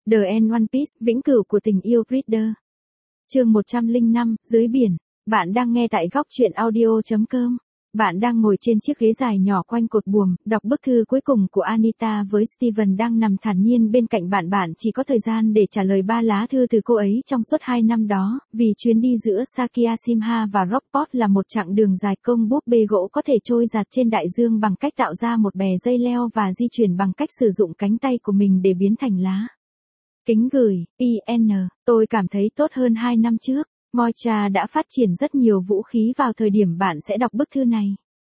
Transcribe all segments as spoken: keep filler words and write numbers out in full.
The End One Piece, vĩnh cửu của tình yêu Reader. Chương một trăm lẻ năm, dưới biển. Bạn đang nghe tại góc truyện audio chấm com. Bạn đang ngồi trên chiếc ghế dài nhỏ quanh cột buồm, đọc bức thư cuối cùng của Anita với Steven đang nằm thản nhiên bên cạnh bạn. Bạn chỉ có thời gian để trả lời ba lá thư từ cô ấy trong suốt hai năm đó, vì chuyến đi giữa Sakyashima và Rockport là một chặng đường dài. Công búp bê gỗ có thể trôi giạt trên đại dương bằng cách tạo ra một bè dây leo và di chuyển bằng cách sử dụng cánh tay của mình để biến thành lá. Kính gửi, i en, tôi cảm thấy tốt hơn hai năm trước. Moicha đã phát triển rất nhiều vũ khí vào thời điểm bạn sẽ đọc bức thư này.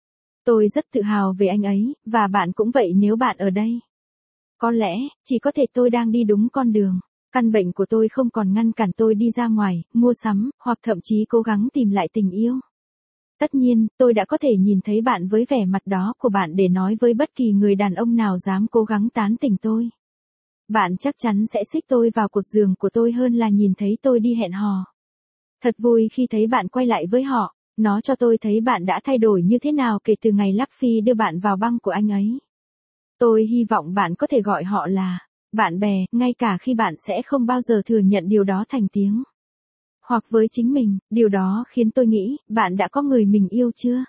Tôi rất tự hào về anh ấy, và bạn cũng vậy nếu bạn ở đây. Có lẽ, chỉ có thể tôi đang đi đúng con đường. Căn bệnh của tôi không còn ngăn cản tôi đi ra ngoài, mua sắm, hoặc thậm chí cố gắng tìm lại tình yêu. Tất nhiên, tôi đã có thể nhìn thấy bạn với vẻ mặt đó của bạn để nói với bất kỳ người đàn ông nào dám cố gắng tán tỉnh tôi. Bạn chắc chắn sẽ xích tôi vào cột giường của tôi hơn là nhìn thấy tôi đi hẹn hò. Thật vui khi thấy bạn quay lại với họ, nó cho tôi thấy bạn đã thay đổi như thế nào kể từ ngày Luffy đưa bạn vào băng của anh ấy. Tôi hy vọng bạn có thể gọi họ là bạn bè, ngay cả khi bạn sẽ không bao giờ thừa nhận điều đó thành tiếng. Hoặc với chính mình, điều đó khiến tôi nghĩ, bạn đã có người mình yêu chưa?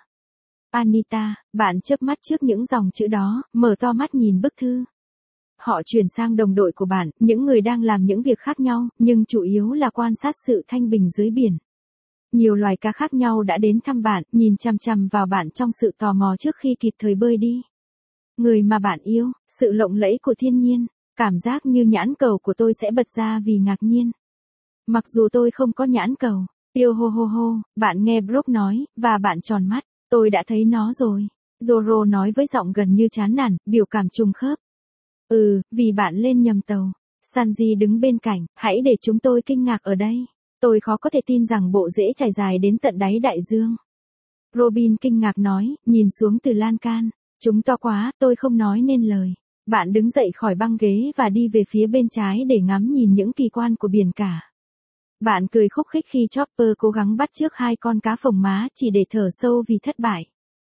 Anita, bạn chớp mắt trước những dòng chữ đó, mở to mắt nhìn bức thư. Họ chuyển sang đồng đội của bạn, những người đang làm những việc khác nhau, nhưng chủ yếu là quan sát sự thanh bình dưới biển. Nhiều loài cá khác nhau đã đến thăm bạn, nhìn chằm chằm vào bạn trong sự tò mò trước khi kịp thời bơi đi. Người mà bạn yêu, sự lộng lẫy của thiên nhiên, cảm giác như nhãn cầu của tôi sẽ bật ra vì ngạc nhiên. Mặc dù tôi không có nhãn cầu, yêu hô hô hô, bạn nghe Brooke nói, và bạn tròn mắt, tôi đã thấy nó rồi. Zoro nói với giọng gần như chán nản, biểu cảm trùng khớp. Ừ, vì bạn lên nhầm tàu. Sanji đứng bên cạnh, hãy để chúng tôi kinh ngạc ở đây. Tôi khó có thể tin rằng bộ rễ trải dài đến tận đáy đại dương. Robin kinh ngạc nói, nhìn xuống từ lan can. Chúng to quá, tôi không nói nên lời. Bạn đứng dậy khỏi băng ghế và đi về phía bên trái để ngắm nhìn những kỳ quan của biển cả. Bạn cười khúc khích khi Chopper cố gắng bắt chước hai con cá phồng má chỉ để thở sâu vì thất bại.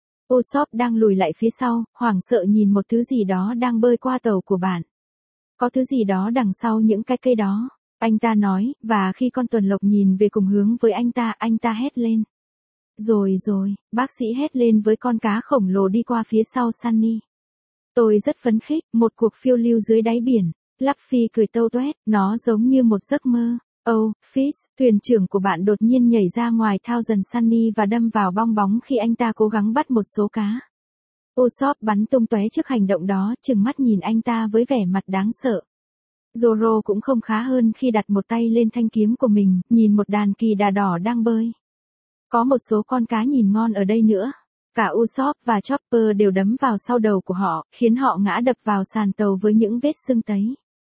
Usopp đang lùi lại phía sau, hoảng sợ nhìn một thứ gì đó đang bơi qua tàu của bạn. Có thứ gì đó đằng sau những cái cây đó, anh ta nói, và khi con tuần lộc nhìn về cùng hướng với anh ta, anh ta hét lên. Rồi rồi, bác sĩ hét lên với con cá khổng lồ đi qua phía sau Sunny. Tôi rất phấn khích, một cuộc phiêu lưu dưới đáy biển. Luffy cười tâu toét, nó giống như một giấc mơ. Oh, Fish, thuyền trưởng của bạn đột nhiên nhảy ra ngoài thao dần Sunny và đâm vào bong bóng khi anh ta cố gắng bắt một số cá. Usopp bắn tung tóe trước hành động đó, trừng mắt nhìn anh ta với vẻ mặt đáng sợ. Zoro cũng không khá hơn khi đặt một tay lên thanh kiếm của mình, nhìn một đàn kỳ đà đỏ đang bơi. Có một số con cá nhìn ngon ở đây nữa. Cả Usopp và Chopper đều đấm vào sau đầu của họ, khiến họ ngã đập vào sàn tàu với những vết sưng tấy.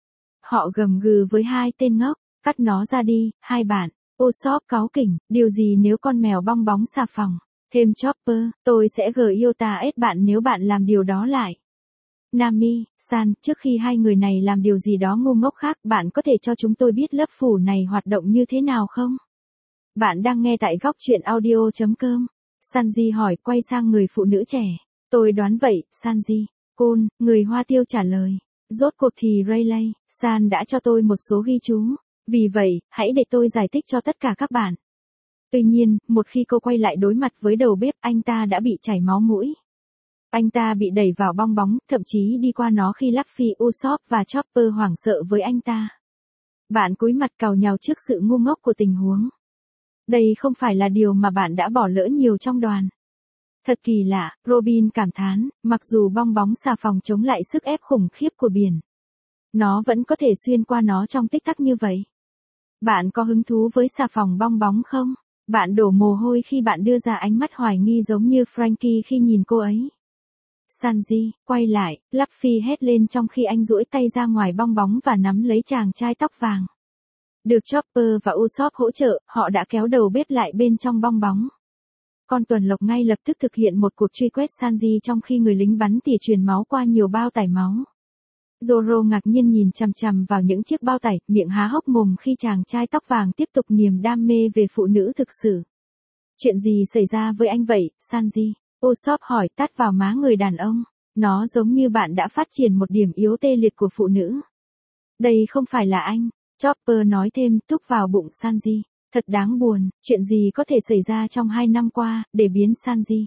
Họ gầm gừ với hai tên ngốc. Cắt nó ra đi, hai bạn. Usopp cáu kỉnh, điều gì nếu con mèo bong bóng xà phòng. Thêm Chopper, tôi sẽ gờ yêu ta ết bạn nếu bạn làm điều đó lại. Nami, San, trước khi hai người này làm điều gì đó ngu ngốc khác, bạn có thể cho chúng tôi biết lớp phủ này hoạt động như thế nào không? Bạn đang nghe tại góc truyện audio chấm com. Sanji hỏi, quay sang người phụ nữ trẻ. Tôi đoán vậy, Sanji. Cool, người Hoa Tiêu trả lời. Rốt cuộc thì Rayleigh, San đã cho tôi một số ghi chú. Vì vậy, hãy để tôi giải thích cho tất cả các bạn. Tuy nhiên, một khi cô quay lại đối mặt với đầu bếp, anh ta đã bị chảy máu mũi. Anh ta bị đẩy vào bong bóng, thậm chí đi qua nó khi Luffy, Usopp và Chopper hoảng sợ với anh ta. Bạn cúi mặt càu nhàu trước sự ngu ngốc của tình huống. Đây không phải là điều mà bạn đã bỏ lỡ nhiều trong đoàn. Thật kỳ lạ, Robin cảm thán, mặc dù bong bóng xà phòng chống lại sức ép khủng khiếp của biển. Nó vẫn có thể xuyên qua nó trong tích tắc như vậy. Bạn có hứng thú với xà phòng bong bóng không? Bạn đổ mồ hôi khi bạn đưa ra ánh mắt hoài nghi giống như Frankie khi nhìn cô ấy. Sanji, quay lại, Luffy hét lên trong khi anh duỗi tay ra ngoài bong bóng và nắm lấy chàng trai tóc vàng. Được Chopper và Usopp hỗ trợ, họ đã kéo đầu bếp lại bên trong bong bóng. Con tuần lộc ngay lập tức thực hiện một cuộc truy quét Sanji trong khi người lính bắn tỉa truyền máu qua nhiều bao tải máu. Zoro ngạc nhiên nhìn chằm chằm vào những chiếc bao tải, miệng há hốc mồm khi chàng trai tóc vàng tiếp tục niềm đam mê về phụ nữ thực sự. Chuyện gì xảy ra với anh vậy, Sanji? Usopp hỏi, tát vào má người đàn ông. Nó giống như bạn đã phát triển một điểm yếu tê liệt của phụ nữ. Đây không phải là anh. Chopper nói thêm, thúc vào bụng Sanji. Thật đáng buồn, chuyện gì có thể xảy ra trong hai năm qua, để biến Sanji.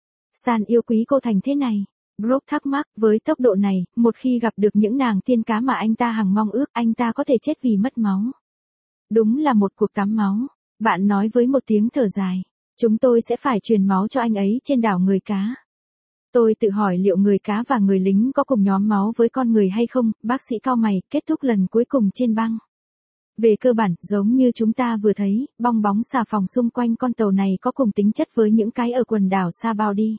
San yêu quý cô thành thế này. Brook thắc mắc, với tốc độ này, một khi gặp được những nàng tiên cá mà anh ta hằng mong ước, anh ta có thể chết vì mất máu. Đúng là một cuộc tắm máu. Bạn nói với một tiếng thở dài. Chúng tôi sẽ phải truyền máu cho anh ấy trên đảo người cá. Tôi tự hỏi liệu người cá và người lính có cùng nhóm máu với con người hay không, bác sĩ cau mày, kết thúc lần cuối cùng trên băng. Về cơ bản, giống như chúng ta vừa thấy, bong bóng xà phòng xung quanh con tàu này có cùng tính chất với những cái ở quần đảo Sabaody.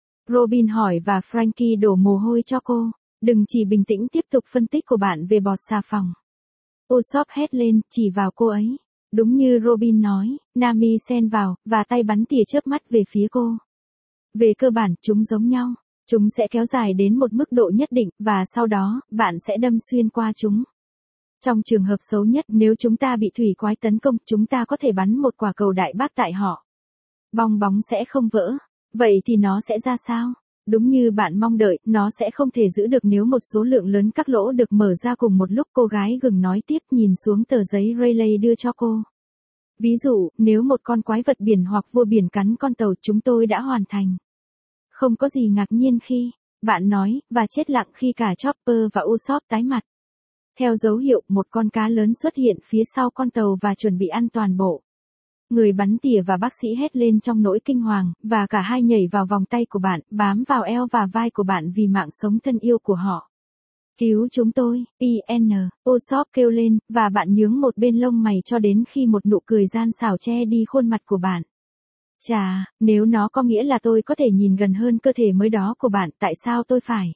Robin hỏi và Frankie đổ mồ hôi cho cô. Đừng chỉ bình tĩnh tiếp tục phân tích của bạn về bọt xà phòng. Usopp hét lên, chỉ vào cô ấy. Đúng như Robin nói, Nami xen vào, và tay bắn tỉa chớp mắt về phía cô. Về cơ bản, chúng giống nhau. Chúng sẽ kéo dài đến một mức độ nhất định, và sau đó, bạn sẽ đâm xuyên qua chúng. Trong trường hợp xấu nhất, nếu chúng ta bị thủy quái tấn công, chúng ta có thể bắn một quả cầu đại bác tại họ. Bong bóng sẽ không vỡ. Vậy thì nó sẽ ra sao? Đúng như bạn mong đợi, nó sẽ không thể giữ được nếu một số lượng lớn các lỗ được mở ra cùng một lúc. Cô gái gừng nói tiếp, nhìn xuống tờ giấy Rayleigh đưa cho cô. Ví dụ, nếu một con quái vật biển hoặc vua biển cắn con tàu, chúng tôi đã hoàn thành. Không có gì ngạc nhiên khi, bạn nói, và chết lặng khi cả Chopper và Usopp tái mặt. Theo dấu hiệu, một con cá lớn xuất hiện phía sau con tàu và chuẩn bị ăn toàn bộ. Người bắn tỉa và bác sĩ hét lên trong nỗi kinh hoàng, và cả hai nhảy vào vòng tay của bạn, bám vào eo và vai của bạn vì mạng sống thân yêu của họ. Cứu chúng tôi, i en Usopp kêu lên, và bạn nhướng một bên lông mày cho đến khi một nụ cười gian xảo che đi khuôn mặt của bạn. Chà, nếu nó có nghĩa là tôi có thể nhìn gần hơn cơ thể mới đó của bạn, tại sao tôi phải?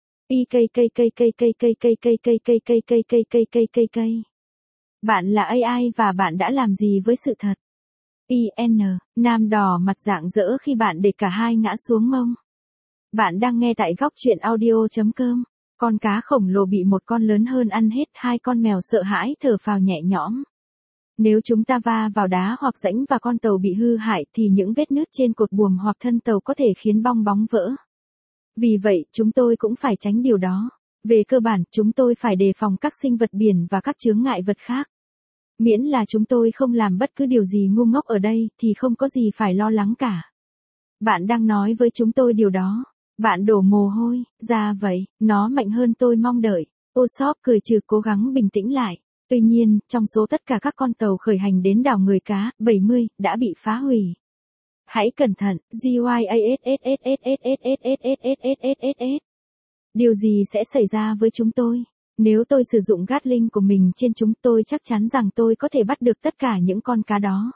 Y cây cây cây cây cây cây cây cây cây cây cây cây cây cây cây cây cây. Bạn là a i và bạn đã làm gì với sự thật? i en Nam đỏ mặt rạng rỡ khi bạn để cả hai ngã xuống mông. Bạn đang nghe tại góc truyện audio chấm com. Con cá khổng lồ bị một con lớn hơn ăn hết, hai con mèo sợ hãi thở phào nhẹ nhõm. Nếu chúng ta va vào đá hoặc rãnh và con tàu bị hư hại thì những vết nứt trên cột buồm hoặc thân tàu có thể khiến bong bóng vỡ. Vì vậy, chúng tôi cũng phải tránh điều đó. Về cơ bản, chúng tôi phải đề phòng các sinh vật biển và các chướng ngại vật khác. Miễn là chúng tôi không làm bất cứ điều gì ngu ngốc ở đây, thì không có gì phải lo lắng cả. Bạn đang nói với chúng tôi điều đó. Bạn đổ mồ hôi, ra vậy, nó mạnh hơn tôi mong đợi. Usopp cười trừ cố gắng bình tĩnh lại. Tuy nhiên, trong số tất cả các con tàu khởi hành đến đảo người cá, bảy mươi, đã bị phá hủy. Hãy cẩn thận, giassssssssssssssss. Điều gì sẽ xảy ra với chúng tôi? Nếu tôi sử dụng Gatling của mình trên chúng tôi chắc chắn rằng tôi có thể bắt được tất cả những con cá đó.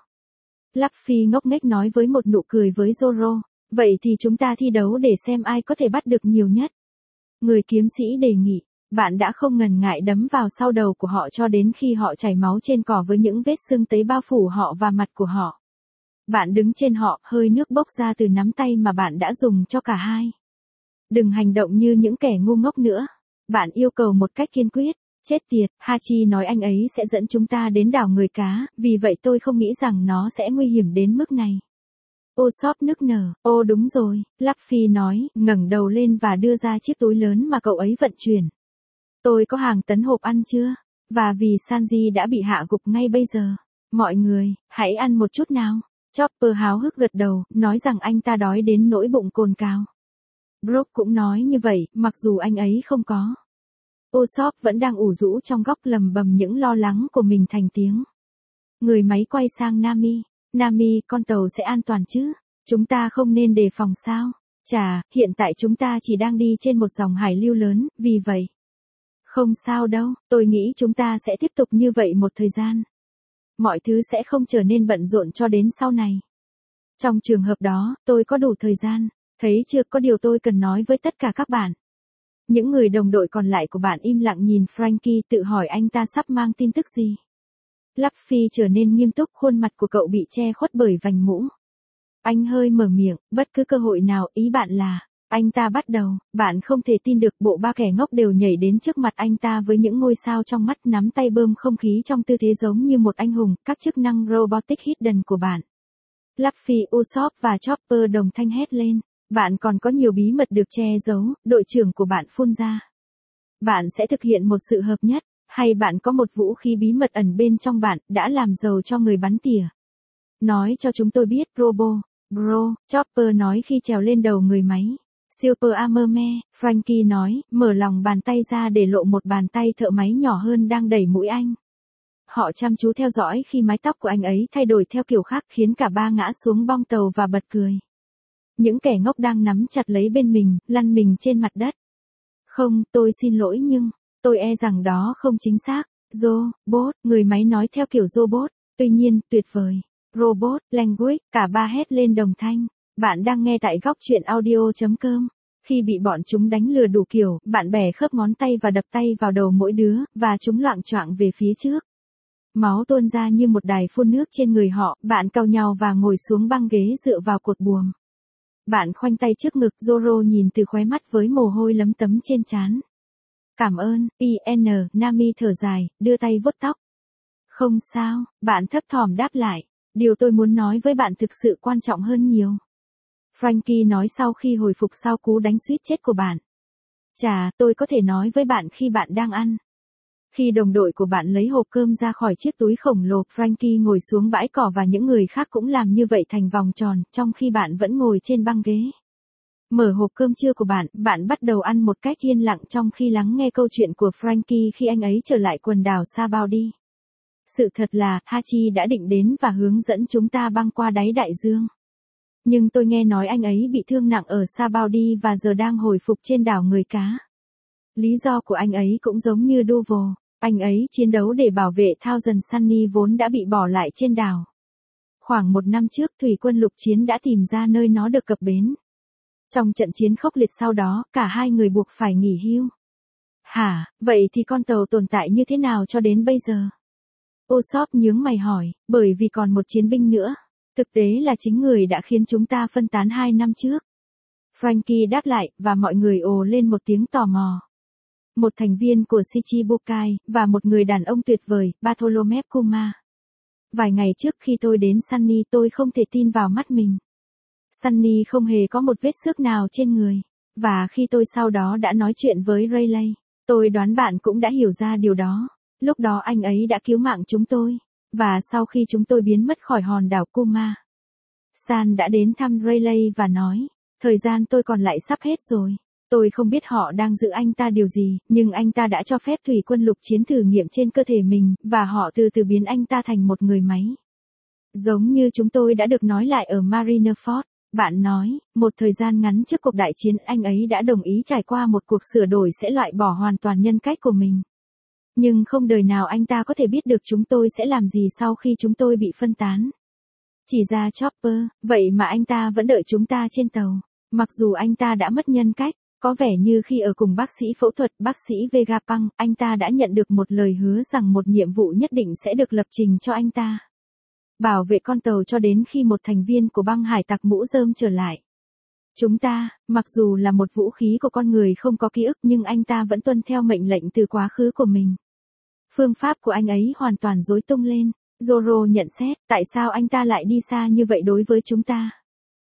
Luffy ngốc nghếch nói với một nụ cười với Zoro. Vậy thì chúng ta thi đấu để xem ai có thể bắt được nhiều nhất. Người kiếm sĩ đề nghị. Bạn đã không ngần ngại đấm vào sau đầu của họ cho đến khi họ chảy máu trên cỏ với những vết sưng tấy bao phủ họ và mặt của họ. Bạn đứng trên họ, hơi nước bốc ra từ nắm tay mà bạn đã dùng cho cả hai. Đừng hành động như những kẻ ngu ngốc nữa. Bạn yêu cầu một cách kiên quyết. Chết tiệt, Hachi nói anh ấy sẽ dẫn chúng ta đến đảo người cá, vì vậy tôi không nghĩ rằng nó sẽ nguy hiểm đến mức này. Usopp nức nở, ô đúng rồi, Luffy nói, ngẩng đầu lên và đưa ra chiếc túi lớn mà cậu ấy vận chuyển. Tôi có hàng tấn hộp ăn chưa? Và vì Sanji đã bị hạ gục ngay bây giờ. Mọi người, hãy ăn một chút nào. Chopper háo hức gật đầu, nói rằng anh ta đói đến nỗi bụng cồn cào. Brook cũng nói như vậy, mặc dù anh ấy không có. Usopp vẫn đang ủ rũ trong góc lầm bầm những lo lắng của mình thành tiếng. Người máy quay sang Nami. Nami, con tàu sẽ an toàn chứ? Chúng ta không nên đề phòng sao? Chà, hiện tại chúng ta chỉ đang đi trên một dòng hải lưu lớn, vì vậy. Không sao đâu, tôi nghĩ chúng ta sẽ tiếp tục như vậy một thời gian. Mọi thứ sẽ không trở nên bận rộn cho đến sau này. Trong trường hợp đó, tôi có đủ thời gian. Thấy chưa, có điều tôi cần nói với tất cả các bạn. Những người đồng đội còn lại của bạn im lặng nhìn Frankie tự hỏi anh ta sắp mang tin tức gì. Luffy trở nên nghiêm túc, khuôn mặt của cậu bị che khuất bởi vành mũ. Anh hơi mở miệng, bất cứ cơ hội nào, ý bạn là, anh ta bắt đầu, bạn không thể tin được bộ ba kẻ ngốc đều nhảy đến trước mặt anh ta với những ngôi sao trong mắt nắm tay bơm không khí trong tư thế giống như một anh hùng, các chức năng robotic hidden của bạn. Luffy, Usopp và Chopper đồng thanh hét lên, bạn còn có nhiều bí mật được che giấu, đội trưởng của bạn phun ra. Bạn sẽ thực hiện một sự hợp nhất. Hay bạn có một vũ khí bí mật ẩn bên trong bạn, đã làm giàu cho người bắn tỉa? Nói cho chúng tôi biết, Robo. Bro, Chopper nói khi trèo lên đầu người máy. Super Armorman, Frankie nói, mở lòng bàn tay ra để lộ một bàn tay thợ máy nhỏ hơn đang đẩy mũi anh. Họ chăm chú theo dõi khi mái tóc của anh ấy thay đổi theo kiểu khác khiến cả ba ngã xuống bong tàu và bật cười. Những kẻ ngốc đang nắm chặt lấy bên mình, lăn mình trên mặt đất. Không, tôi xin lỗi nhưng, tôi e rằng đó không chính xác. Robot, người máy nói theo kiểu robot, tuy nhiên, tuyệt vời. Robot, language, cả ba hét lên đồng thanh. Bạn đang nghe tại góc truyện audio chấm com. Khi bị bọn chúng đánh lừa đủ kiểu, bạn bẻ khớp ngón tay và đập tay vào đầu mỗi đứa, và chúng loạng choạng về phía trước. Máu tuôn ra như một đài phun nước trên người họ, bạn cau nhàu và ngồi xuống băng ghế dựa vào cột buồm. Bạn khoanh tay trước ngực, Zoro nhìn từ khóe mắt với mồ hôi lấm tấm trên trán. Cảm ơn, i en, Nami thở dài, đưa tay vuốt tóc. Không sao, bạn thấp thỏm đáp lại. Điều tôi muốn nói với bạn thực sự quan trọng hơn nhiều. Frankie nói sau khi hồi phục sau cú đánh suýt chết của bạn. Chà, tôi có thể nói với bạn khi bạn đang ăn. Khi đồng đội của bạn lấy hộp cơm ra khỏi chiếc túi khổng lồ, Frankie ngồi xuống bãi cỏ và những người khác cũng làm như vậy thành vòng tròn, trong khi bạn vẫn ngồi trên băng ghế. Mở hộp cơm trưa của bạn, bạn bắt đầu ăn một cách yên lặng trong khi lắng nghe câu chuyện của Frankie khi anh ấy trở lại quần đảo Sabaody. Sự thật là, Hachi đã định đến và hướng dẫn chúng ta băng qua đáy đại dương. Nhưng tôi nghe nói anh ấy bị thương nặng ở Sabaody và giờ đang hồi phục trên đảo người cá. Lý do của anh ấy cũng giống như Duval, anh ấy chiến đấu để bảo vệ Thousand Sunny vốn đã bị bỏ lại trên đảo. Khoảng một năm trước, thủy quân lục chiến đã tìm ra nơi nó được cập bến. Trong trận chiến khốc liệt sau đó, cả hai người buộc phải nghỉ hưu. Hả, vậy thì con tàu tồn tại như thế nào cho đến bây giờ? Usopp nhướng mày hỏi, bởi vì còn một chiến binh nữa. Thực tế là chính người đã khiến chúng ta phân tán hai năm trước. Frankie đáp lại, và mọi người ồ lên một tiếng tò mò. Một thành viên của Shichibukai, và một người đàn ông tuyệt vời, Bartholomew Kuma. Vài ngày trước khi tôi đến Sunny tôi không thể tin vào mắt mình. Sunny không hề có một vết xước nào trên người. Và khi tôi sau đó đã nói chuyện với Rayleigh, tôi đoán bạn cũng đã hiểu ra điều đó. Lúc đó anh ấy đã cứu mạng chúng tôi. Và sau khi chúng tôi biến mất khỏi hòn đảo Kuma, San đã đến thăm Rayleigh và nói, thời gian tôi còn lại sắp hết rồi. Tôi không biết họ đang giữ anh ta điều gì, nhưng anh ta đã cho phép thủy quân lục chiến thử nghiệm trên cơ thể mình, và họ từ từ biến anh ta thành một người máy. Giống như chúng tôi đã được nói lại ở Marineford. Bạn nói, một thời gian ngắn trước cuộc đại chiến anh ấy đã đồng ý trải qua một cuộc sửa đổi sẽ loại bỏ hoàn toàn nhân cách của mình. Nhưng không đời nào anh ta có thể biết được chúng tôi sẽ làm gì sau khi chúng tôi bị phân tán. Chỉ ra Chopper, vậy mà anh ta vẫn đợi chúng ta trên tàu. Mặc dù anh ta đã mất nhân cách, có vẻ như khi ở cùng bác sĩ phẫu thuật, bác sĩ Vegapunk, anh ta đã nhận được một lời hứa rằng một nhiệm vụ nhất định sẽ được lập trình cho anh ta. Bảo vệ con tàu cho đến khi một thành viên của băng hải tặc mũ rơm trở lại. Chúng ta, mặc dù là một vũ khí của con người không có ký ức nhưng anh ta vẫn tuân theo mệnh lệnh từ quá khứ của mình. Phương pháp của anh ấy hoàn toàn rối tung lên. Zoro nhận xét, tại sao anh ta lại đi xa như vậy đối với chúng ta?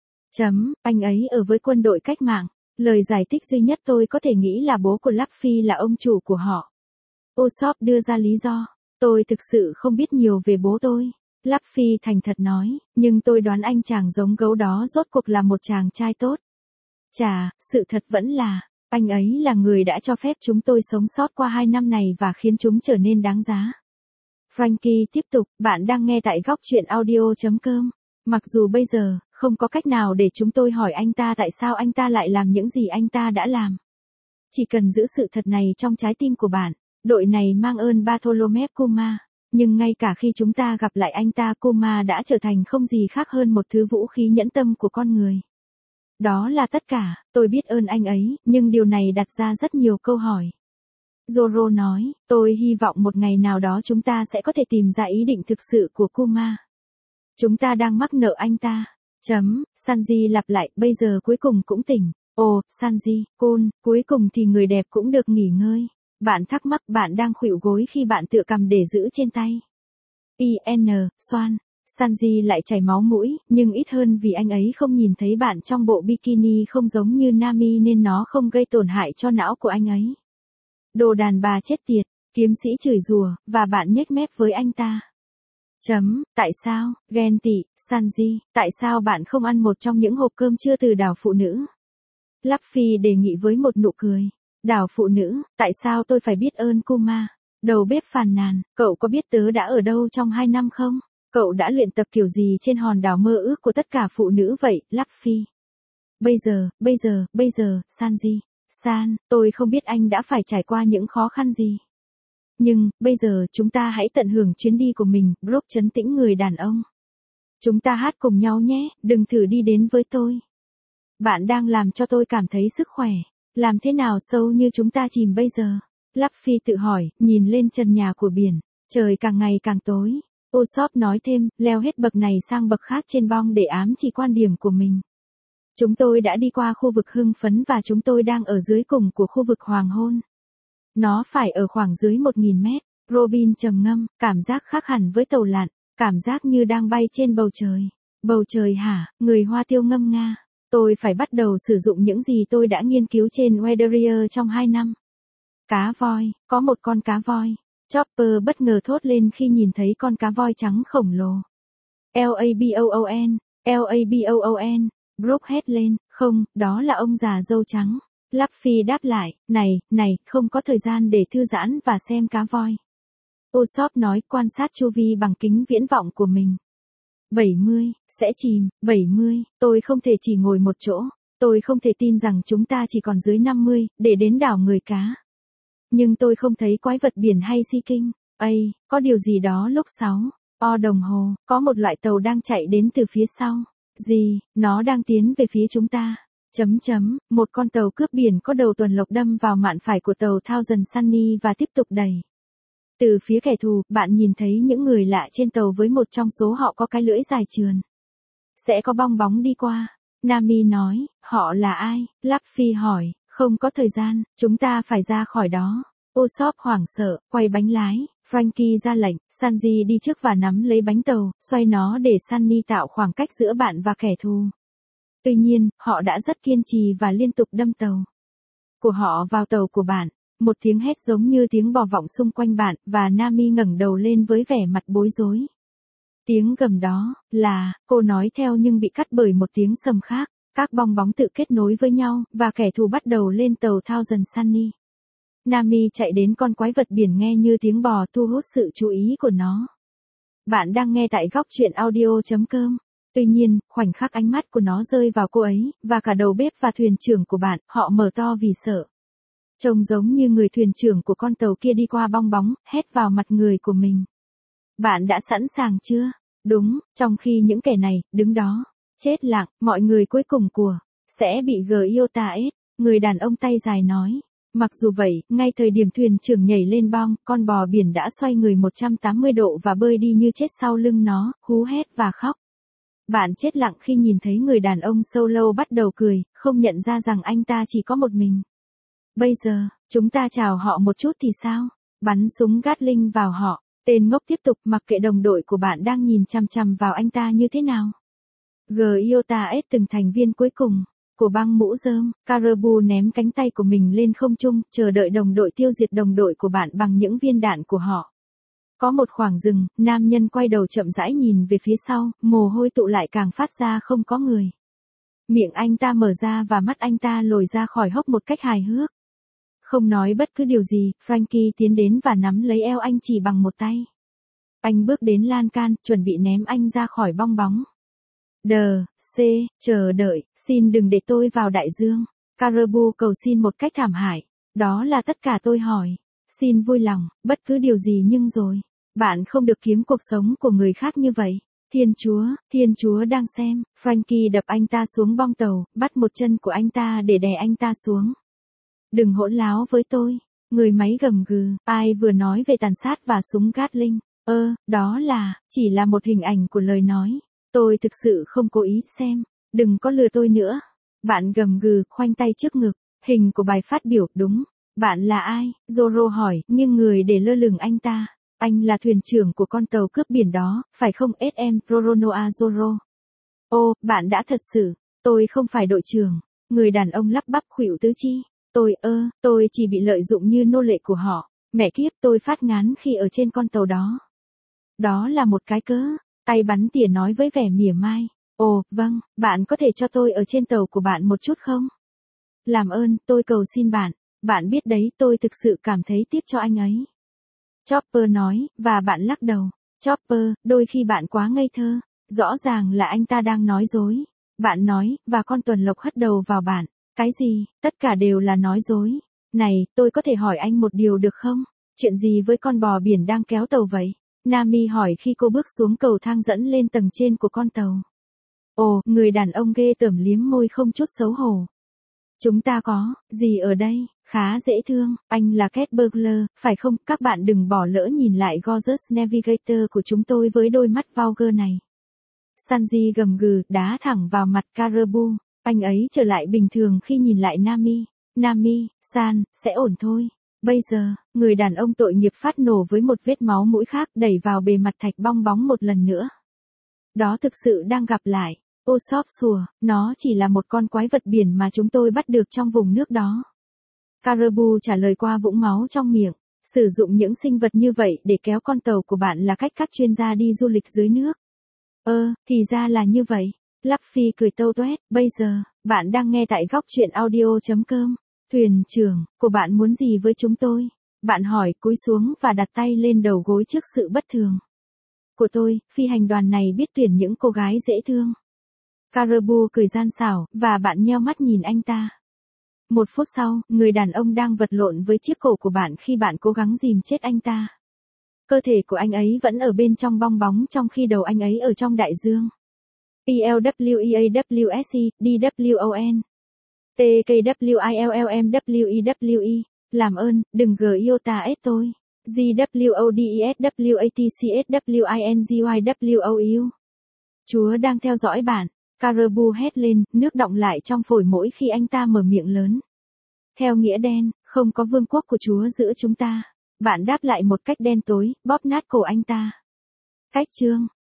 Chấm, anh ấy ở với quân đội cách mạng. Lời giải thích duy nhất tôi có thể nghĩ là bố của Luffy là ông chủ của họ. Usopp đưa ra lý do. Tôi thực sự không biết nhiều về bố tôi. Luffy thành thật nói, nhưng tôi đoán anh chàng giống gấu đó rốt cuộc là một chàng trai tốt. Chà, sự thật vẫn là, anh ấy là người đã cho phép chúng tôi sống sót qua hai năm này và khiến chúng trở nên đáng giá. Frankie tiếp tục, bạn đang nghe tại góc truyện audio chấm com. Mặc dù bây giờ, không có cách nào để chúng tôi hỏi anh ta tại sao anh ta lại làm những gì anh ta đã làm. Chỉ cần giữ sự thật này trong trái tim của bạn, đội này mang ơn Bartholomew Kuma. Nhưng ngay cả khi chúng ta gặp lại anh ta, Kuma đã trở thành không gì khác hơn một thứ vũ khí nhẫn tâm của con người. Đó là tất cả, tôi biết ơn anh ấy, nhưng điều này đặt ra rất nhiều câu hỏi. Zoro nói, tôi hy vọng một ngày nào đó chúng ta sẽ có thể tìm ra ý định thực sự của Kuma. Chúng ta đang mắc nợ anh ta. Chấm, Sanji lặp lại, bây giờ cuối cùng cũng tỉnh. Ồ, Sanji, cool, cuối cùng thì người đẹp cũng được nghỉ ngơi. Bạn thắc mắc bạn đang khuỵu gối khi bạn tựa cầm để giữ trên tay. i en, xoan. Sanji lại chảy máu mũi, nhưng ít hơn vì anh ấy không nhìn thấy bạn trong bộ bikini không giống như Nami nên nó không gây tổn hại cho não của anh ấy. Đồ đàn bà chết tiệt. Kiếm sĩ chửi rủa, và bạn nhếch mép với anh ta. Chấm, tại sao, ghen tị, Sanji, tại sao bạn không ăn một trong những hộp cơm trưa từ đảo phụ nữ? Luffy đề nghị với một nụ cười. Đảo phụ nữ, tại sao tôi phải biết ơn Kuma? Đầu bếp phàn nàn, cậu có biết tớ đã ở đâu trong hai năm không? Cậu đã luyện tập kiểu gì trên hòn đảo mơ ước của tất cả phụ nữ vậy, Luffy? Bây giờ, bây giờ, bây giờ, Sanji. San, tôi không biết anh đã phải trải qua những khó khăn gì. Nhưng, bây giờ chúng ta hãy tận hưởng chuyến đi của mình, Brook trấn tĩnh người đàn ông. Chúng ta hát cùng nhau nhé, đừng thử đi đến với tôi. Bạn đang làm cho tôi cảm thấy sức khỏe. Làm thế nào sâu như chúng ta chìm bây giờ? Luffy tự hỏi, nhìn lên trần nhà của biển. Trời càng ngày càng tối. Usopp nói thêm, leo hết bậc này sang bậc khác trên bong để ám chỉ quan điểm của mình. Chúng tôi đã đi qua khu vực hưng phấn và chúng tôi đang ở dưới cùng của khu vực hoàng hôn. Nó phải ở khoảng dưới một nghìn mét. Robin trầm ngâm, cảm giác khác hẳn với tàu lặn, cảm giác như đang bay trên bầu trời. Bầu trời hả? Người Hoa Tiêu ngâm nga. Tôi phải bắt đầu sử dụng những gì tôi đã nghiên cứu trên Weatherier trong hai năm. Cá voi, có một con cá voi. Chopper bất ngờ thốt lên khi nhìn thấy con cá voi trắng khổng lồ. L-A-B-O-O-N, L-A-B-O-O-N, Brook hét lên, không, đó là ông già râu trắng. Luffy đáp lại, này, này, không có thời gian để thư giãn và xem cá voi. Usopp nói quan sát chu vi bằng kính viễn vọng của mình. bảy mươi, sẽ chìm, bảy mươi, tôi không thể chỉ ngồi một chỗ, tôi không thể tin rằng chúng ta chỉ còn dưới năm mươi, để đến đảo người cá. Nhưng tôi không thấy quái vật biển hay Sea King. Ây, có điều gì đó lúc sáu o đồng hồ, có một loại tàu đang chạy đến từ phía sau. Gì, nó đang tiến về phía chúng ta. Chấm chấm, một con tàu cướp biển có đầu tuần lộc đâm vào mạn phải của tàu Thousand Sunny và tiếp tục đẩy. Từ phía kẻ thù, bạn nhìn thấy những người lạ trên tàu với một trong số họ có cái lưỡi dài trườn. Sẽ có bong bóng đi qua. Nami nói, họ là ai? Luffy hỏi, không có thời gian, chúng ta phải ra khỏi đó. Usopp hoảng sợ, quay bánh lái, Frankie ra lệnh, Sanji đi trước và nắm lấy bánh tàu, xoay nó để Sunny tạo khoảng cách giữa bạn và kẻ thù. Tuy nhiên, họ đã rất kiên trì và liên tục đâm tàu của họ vào tàu của bạn. Một tiếng hét giống như tiếng bò vọng xung quanh bạn, và Nami ngẩng đầu lên với vẻ mặt bối rối. Tiếng gầm đó, là, cô nói theo nhưng bị cắt bởi một tiếng sầm khác. Các bong bóng tự kết nối với nhau, và kẻ thù bắt đầu lên tàu Thousand Sunny. Nami chạy đến con quái vật biển nghe như tiếng bò thu hút sự chú ý của nó. Bạn đang nghe tại góc truyện audio chấm com. Tuy nhiên, khoảnh khắc ánh mắt của nó rơi vào cô ấy, và cả đầu bếp và thuyền trưởng của bạn, họ mở to vì sợ. Trông giống như người thuyền trưởng của con tàu kia đi qua bong bóng, hét vào mặt người của mình. Bạn đã sẵn sàng chưa? Đúng, trong khi những kẻ này, đứng đó, chết lặng, mọi người cuối cùng của, sẽ bị Gyota ết, người đàn ông tay dài nói. Mặc dù vậy, ngay thời điểm thuyền trưởng nhảy lên bong, con bò biển đã xoay người một trăm tám mươi độ và bơi đi như chết sau lưng nó, hú hét và khóc. Bạn chết lặng khi nhìn thấy người đàn ông Solo bắt đầu cười, không nhận ra rằng anh ta chỉ có một mình. Bây giờ, chúng ta chào họ một chút thì sao? Bắn súng Gatling vào họ. Tên ngốc tiếp tục mặc kệ đồng đội của bạn đang nhìn chằm chằm vào anh ta như thế nào. Gyota ết từng thành viên cuối cùng của băng mũ rơm, Caribou ném cánh tay của mình lên không trung, chờ đợi đồng đội tiêu diệt đồng đội của bạn bằng những viên đạn của họ. Có một khoảng rừng, nam nhân quay đầu chậm rãi nhìn về phía sau, mồ hôi tụ lại càng phát ra không có người. Miệng anh ta mở ra và mắt anh ta lồi ra khỏi hốc một cách hài hước. Không nói bất cứ điều gì, Frankie tiến đến và nắm lấy eo anh chỉ bằng một tay. Anh bước đến lan can, chuẩn bị ném anh ra khỏi bong bóng. Đờ, C, chờ đợi, xin đừng để tôi vào đại dương. Caribou cầu xin một cách thảm hại. Đó là tất cả tôi hỏi. Xin vui lòng, bất cứ điều gì nhưng rồi. Bạn không được kiếm cuộc sống của người khác như vậy. Thiên Chúa, Thiên Chúa đang xem. Frankie đập anh ta xuống bong tàu, bắt một chân của anh ta để đè anh ta xuống. Đừng hỗn láo với tôi. Người máy gầm gừ, ai vừa nói về tàn sát và súng Gatling. Ơ, đó là, chỉ là một hình ảnh của lời nói. Tôi thực sự không cố ý xem. Đừng có lừa tôi nữa. Bạn gầm gừ, khoanh tay trước ngực. Hình của bài phát biểu, đúng. Bạn là ai? Zoro hỏi, nhưng người để lơ lửng anh ta. Anh là thuyền trưởng của con tàu cướp biển đó, phải không ét em Roronoa Zoro? Ô, bạn đã thật sự. Tôi không phải đội trưởng. Người đàn ông lắp bắp khuỵu tứ chi. Tôi ơ, tôi chỉ bị lợi dụng như nô lệ của họ. Mẹ kiếp, tôi phát ngán khi ở trên con tàu đó. Đó là một cái cớ, tay bắn tỉa nói với vẻ mỉa mai. Ồ, vâng, bạn có thể cho tôi ở trên tàu của bạn một chút không? Làm ơn, tôi cầu xin bạn. Bạn biết đấy, tôi thực sự cảm thấy tiếc cho anh ấy. Chopper nói, và bạn lắc đầu. Chopper, đôi khi bạn quá ngây thơ. Rõ ràng là anh ta đang nói dối. Bạn nói, và con tuần lộc hất đầu vào bạn. Cái gì, tất cả đều là nói dối. Này, tôi có thể hỏi anh một điều được không? Chuyện gì với con bò biển đang kéo tàu vậy? Nami hỏi khi cô bước xuống cầu thang dẫn lên tầng trên của con tàu. Ồ, người đàn ông ghê tởm liếm môi không chút xấu hổ. Chúng ta có, gì ở đây, khá dễ thương, anh là Cat Burglar, phải không? Các bạn đừng bỏ lỡ nhìn lại Gorgeous Navigator của chúng tôi với đôi mắt vulgar này. Sanji gầm gừ, đá thẳng vào mặt Caribou. Anh ấy trở lại bình thường khi nhìn lại Nami. Nami, San, sẽ ổn thôi. Bây giờ, người đàn ông tội nghiệp phát nổ với một vết máu mũi khác đẩy vào bề mặt thạch bong bóng một lần nữa. Đó thực sự đang gặp lại. Ô sóp sùa, nó chỉ là một con quái vật biển mà chúng tôi bắt được trong vùng nước đó. Caribou trả lời qua vũng máu trong miệng. Sử dụng những sinh vật như vậy để kéo con tàu của bạn là cách các chuyên gia đi du lịch dưới nước. Ơ, thì ra là như vậy. Luffy cười tâu tuét, bây giờ, bạn đang nghe tại góc truyện audio.com. Thuyền trưởng, của bạn muốn gì với chúng tôi? Bạn hỏi, cúi xuống và đặt tay lên đầu gối trước sự bất thường. Của tôi, phi hành đoàn này biết tuyển những cô gái dễ thương. Caribou cười gian xảo, và bạn nheo mắt nhìn anh ta. Một phút sau, người đàn ông đang vật lộn với chiếc cổ của bạn khi bạn cố gắng dìm chết anh ta. Cơ thể của anh ấy vẫn ở bên trong bong bóng trong khi đầu anh ấy ở trong đại dương. P L W E A W S E, D W O N. T K W I L L M W E W E. Làm ơn, đừng g iota s tôi. G W O D E S W A T C S W I N G Y W O U. Chúa đang theo dõi bạn. Caribou hét lên, nước đọng lại trong phổi mỗi khi anh ta mở miệng lớn. Theo nghĩa đen, không có vương quốc của Chúa giữa chúng ta. Bạn đáp lại một cách đen tối, bóp nát cổ anh ta. Cách chương.